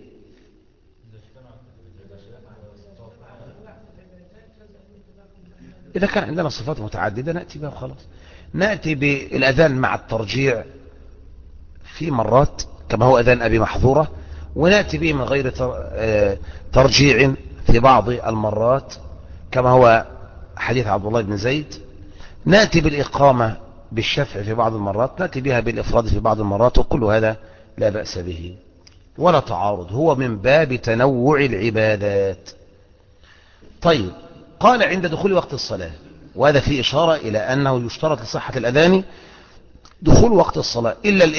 Speaker 1: إذا كان عندنا صفات متعددة نأتي بها وخلاص. نأتي بالأذان مع الترجيع في مرات كما هو أذان أبي محظورة، ونأتي به من غير ترجيع في بعض المرات كما هو حديث عبد الله بن زيد. نأتي بالإقامة بالشفع في بعض المرات، نأتي بها بالإفراد في بعض المرات، وكل هذا لا بأس به ولا تعارض، هو من باب تنوع العبادات. طيب، قال عند دخول وقت الصلاة، وهذا فيه إشارة إلى أنه يشترط لصحة الأذان دخول وقت الصلاة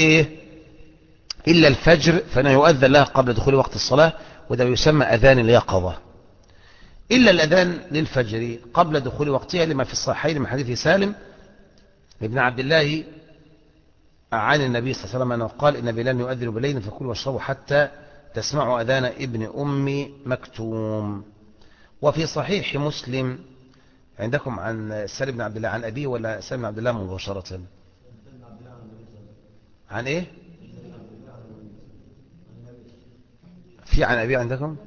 Speaker 1: إلا الفجر، فإنه يؤذن لها قبل دخول وقت الصلاة، وده يسمى أذان اليقظة. إلا الأذان للفجر قبل دخول وقتها لما في الصحيحين من حديث سالم ابن عبد الله عن النبي صلى الله عليه وسلم أنه قال: إن بلال يؤذن بالليل فكلوا واشربوا حتى تسمعوا أذان ابن أم مكتوم. وفي صحيح مسلم عندكم عن سالم بن عبد الله عن أبيه ولا سالم بن عبد الله مباشرة؟ عن ايه؟ في عن ابي عندكم؟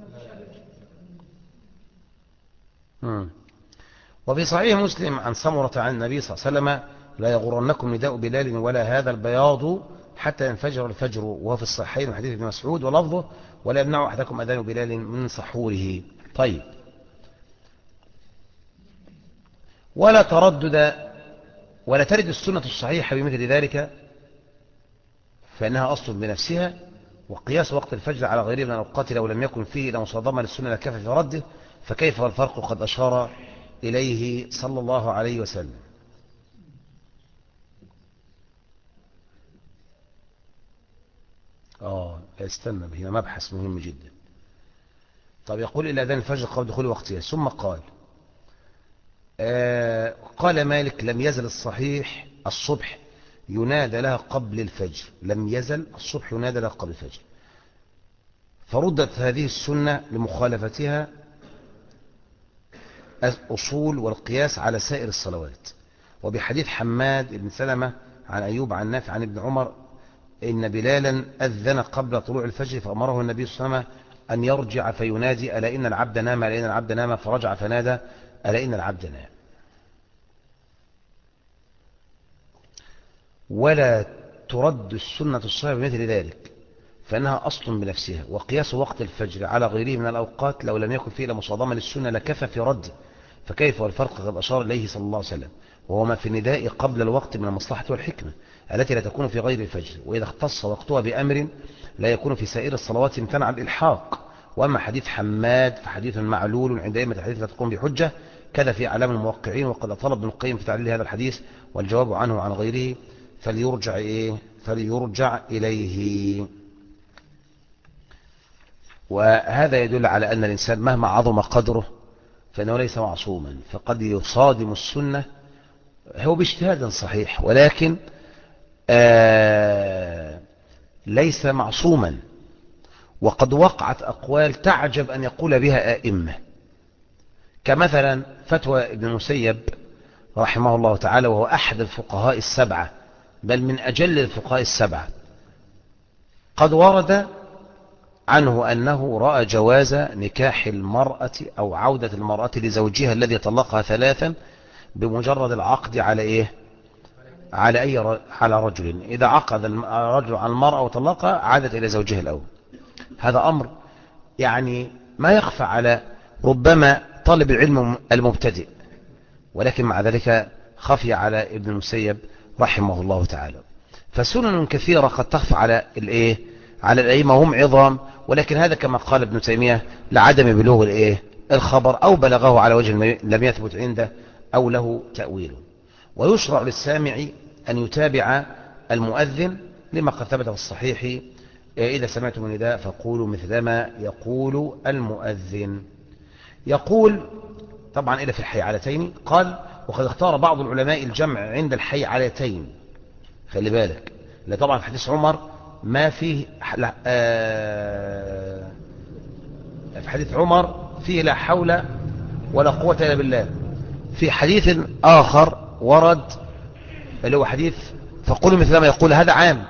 Speaker 1: مم. وفي صحيح مسلم عن سمرة عن النبي صلى الله عليه وسلم: لا يغرنكم نداء بلال ولا هذا البياض حتى ينفجر الفجر. وهو في الصحيحين من حديث ابن مسعود ولفظه: ولا يمنع أحدكم أذان بلال من سحوره. طيب، ولا تردد ولا ترد السنة الصحيحة بمثل ذلك، فإنها أصل بنفسها. وقياس وقت الفجر على غيره من الأوقات لو لم يكن فيه إلا مصادمة للسنة لكفى في رده، فكيف والفرق قد أشار إليه صلى الله عليه وسلم. استنى، هنا مبحث مهم جدا. طب يقول إلى أذان الفجر قبل دخول وقتها. ثم قال قال مالك: لم يزل الصحيح الصبح ينادى لها قبل الفجر. لم يزل الصبح ينادى لها قبل الفجر، فردت هذه السنة لمخالفتها الأصول والقياس على سائر الصلوات. وبحديث حماد بن سلمة عن أيوب عن نافع عن ابن عمر: إن بلالا أذن قبل طلوع الفجر، فأمره النبي صلى الله عليه وسلم أن يرجع فينادي: ألا إن العبد نام، ألا إن العبد نام. فرجع فنادى: ألا إن العبد نام. ولا ترد السنة الصحيحة بمثل ذلك، فإنها أصل بنفسها. وقياس وقت الفجر على غيره من الأوقات لو لم يكن فيه إلا مصادمة للسنة لكفى في رد، فكيف والفرق قد أشار إليه صلى الله عليه وسلم، وهو ما في النداء قبل الوقت من المصلحة والحكمة التي لا تكون في غير الفجر. وإذا اختص وقتها بأمر لا يكون في سائر الصلوات امتنع الإلحاق. وأما حديث حماد فحديث معلول عند أئمة الحديث لا تقوم بحجة، كذا في أعلام الموقعين. وقد طلب ابن القيم في تعليل هذا الحديث والجواب عنه عن غيره فليرجع إليه. وهذا يدل على أن الإنسان مهما عظم قدره فإنه ليس معصوما، فقد يصادم السنة هو باجتهاد صحيح، ولكن ليس معصوما. وقد وقعت أقوال تعجب أن يقول بها أئمة، كمثلا فتوى ابن المسيب رحمه الله تعالى، وهو أحد الفقهاء السبعة، بل من أجل الفقهاء السبعة. قد ورد عنه أنه رأى جواز نكاح المرأة أو عودة المرأة لزوجها الذي طلقها ثلاثا بمجرد العقد على إيه؟ على رجل. إذا عقد الرجل على المرأة وطلقها عادت إلى زوجها الأول. هذا أمر يعني ما يخفى على ربما طالب العلم المبتدئ، ولكن مع ذلك خفي على ابن المسيب رحمه الله تعالى. فسنن كثيرة قد تخفى على على الأئمة وهم عظام، ولكن هذا كما قال ابن تيمية لعدم بلوغ الخبر، أو بلغه على وجه لم يثبت عنده، أو له تأويل. ويشرع للسامع أن يتابع المؤذن لما قد ثبت في الصحيح: إذا سمعتم النداء فقولوا مثلما يقول المؤذن. يقول طبعا إلى في الحيعلتين. قال: وقد اختار بعض العلماء الجمع عند الحيعلتين. خلي بالك، لا طبعا في حديث عمر ما فيه في حديث عمر فيه لا حول ولا قوة إلا بالله. في حديث آخر ورد اللي هو حديث فقولوا مثل ما يقول، هذا عام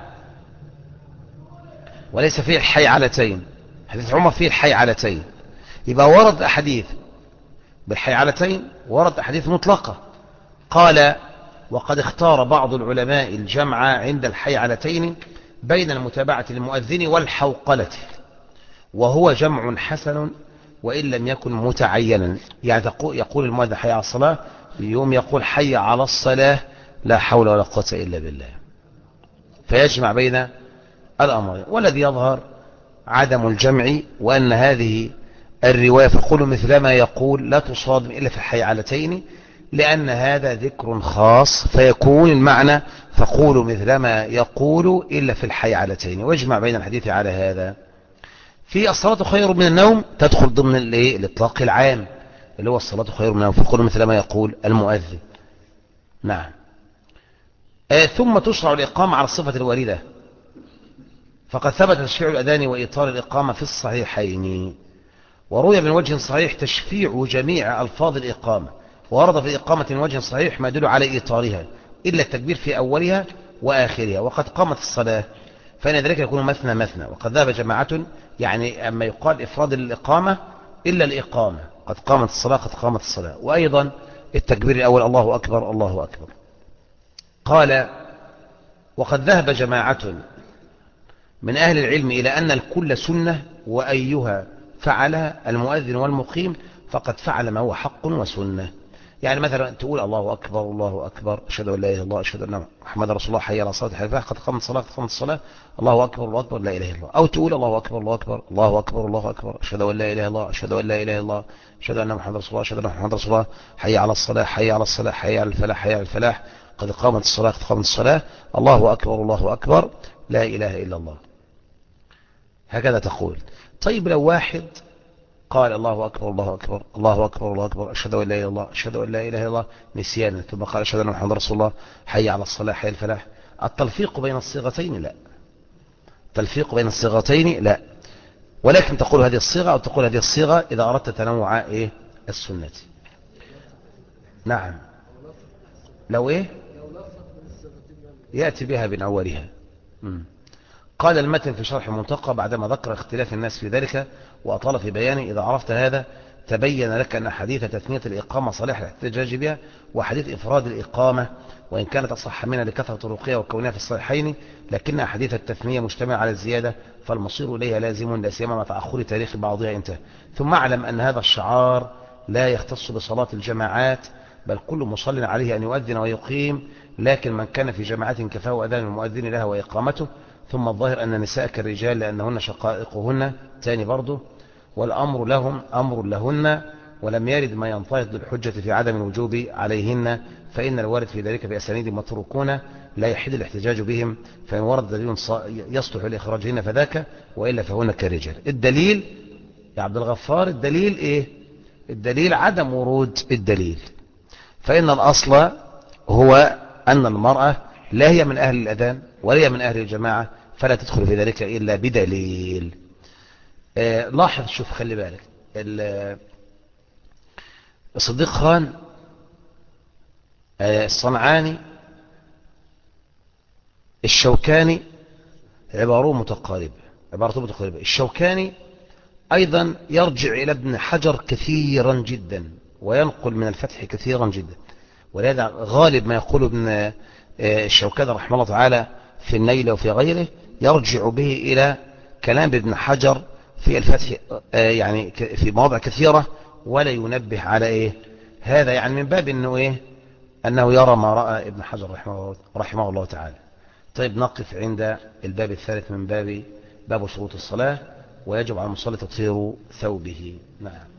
Speaker 1: وليس فيه الحيعلتين. حديث عمر فيه الحيعلتين، يبقى ورد أحاديث بالحيعلتين، ورد أحاديث مطلقة. قال: وقد اختار بعض العلماء الجمع عند الحيعلتين بين المتابعة للمؤذن والحوقلة، وهو جمع حسن وإن لم يكن متعينا. يعني يقول المؤذن حي على الصلاة، يوم يقول حي على الصلاة، لا حول ولا قوة إلا بالله، فيجمع بين الأمرين. والذي يظهر عدم الجمع، وأن هذه الرواية فقولوا مثل ما يقول لا تصادم إلا في الحيعلتين، لأن هذا ذكر خاص، فيكون المعنى فقولوا مثل ما يقول إلا في الحيعلتين. واجمع بين الحديث على هذا. في الصلاة خير من النوم تدخل ضمن الإطلاق العام، اللي هو الصلاة خير من النوم فقولوا مثل ما يقول المؤذن. نعم. ثم تشرع الإقامة على الصفة الواردة، فقد ثبت تشفيع الأذان وإيطار الإقامة في الصحيحين. وروي من وجه صحيح تشفيع جميع ألفاظ الإقامة، ورد في الإقامة من وجه صحيح ما يدل على إيطارها. إلا التكبير في أولها وآخرها وقد قامت الصلاة، فإن ذلك يكون مثنى مثنى. وقد ذهب جماعة يعني أما يقال إفراد الإقامة إلا الإقامة، قد قامت الصلاة قد قامت الصلاة. وأيضا التكبير الأول الله أكبر الله أكبر. قال وقد ذهب جماعة من أهل العلم إلى أن الكل سنة، وأيها فعلها المؤذن والمقيم فقد فعل ما هو حق وسنة. يعني مثلا تقول الله أكبر الله أكبر أشهد أن لا إله إلا الله أشهد أن محمد رسول الله حي على الصلاة حي قد قامت الصلاة قد قامت الصلاة الله أكبر الله أكبر لا إله إلا الله. أو تقول الله أكبر الله أكبر الله أكبر الله أكبر أشهد أن لا إله إلا الله أشهد أن لا إله إلا الله أشهد أن محمد رسول الله أشهد أن محمد رسول الله حي على الصلاة حي على الصلاة حي على الفلاح حي على الفلاح قد قامت الصلاة قد قامت الصلاة الله أكبر الله أكبر لا إله إلا الله. هكذا تقول. طيب لو واحد قال الله أكبر الله أكبر الله أكبر الله أكبر أشهد أن لا إله إلا الله أشهد أن لا إله إلا الله نسيانا، ثم قال أشهد أن محمد رسول الله حي على الصلاة حي الفلاح، التلفيق بين الصيغتين لا، التلفيق بين الصيغتين لا، ولكن تقول هذه الصيغة أو تقول هذه الصيغة إذا أردت تنوع إيه السنة. نعم لو إيه يأتي بها من أولها. قال المتن في شرح المنتقى بعدما ذكر اختلاف الناس في ذلك وأطال في بيانه إذا عرفت هذا تبين لك أن حديث تثنية الإقامة صالح الاحتجاج بها، وحديث إفراد الإقامة وإن كانت أصح منها لكثرة طرقها وكونها في الصحيحين لكن حديث التثنية مجتمع على الزيادة فالمصير إليها لازم لا سيما مع تأخر تاريخ بعضها انتهى. ثم اعلم أن هذا الشعار لا يختص بصلاة الجماعات بل كل مصل عليه أن يؤذن ويقيم، لكن من كان في جماعة كفاه أذان المؤذن لها وإقامته. ثم الظاهر أن النساء كالرجال لأنهن شقائقهن تاني برضه، والأمر لهم أمر لهن، ولم يرد ما ينطلق بالحجة في عدم الوجوب عليهن، فإن الوارد في ذلك بأسانيد متروكون لا يحل الاحتجاج بهم، فإن ورد دليل يصلح لإخراجهن فذاك وإلا فهن كالرجال. الدليل يا عبد الغفار الدليل إيه؟ الدليل عدم ورود الدليل، فإن الأصل هو أن المرأة لا هي من أهل الأذان ولا هي من أهل الجماعة فلا تدخل في ذلك إلا بدليل. لاحظ شوف خلي بالك الصديق خان الصنعاني الشوكاني عبارته متقاربة الشوكاني أيضا يرجع إلى ابن حجر كثيرا جدا وينقل من الفتح كثيرا جدا، ولهذا غالب ما يقول ابن الشوكاني رحمه الله تعالى في النيل وفي غيره يرجع به إلى كلام ابن حجر في الفتح يعني في مواضع كثيرة ولا ينبه على إيه هذا، يعني من باب أنه إيه أنه يرى ما رأى ابن حجر رحمه الله تعالى. طيب نقف عند الباب الثالث من باب شروط الصلاة، ويجب على المصلي تطهير ثوبه. نعم.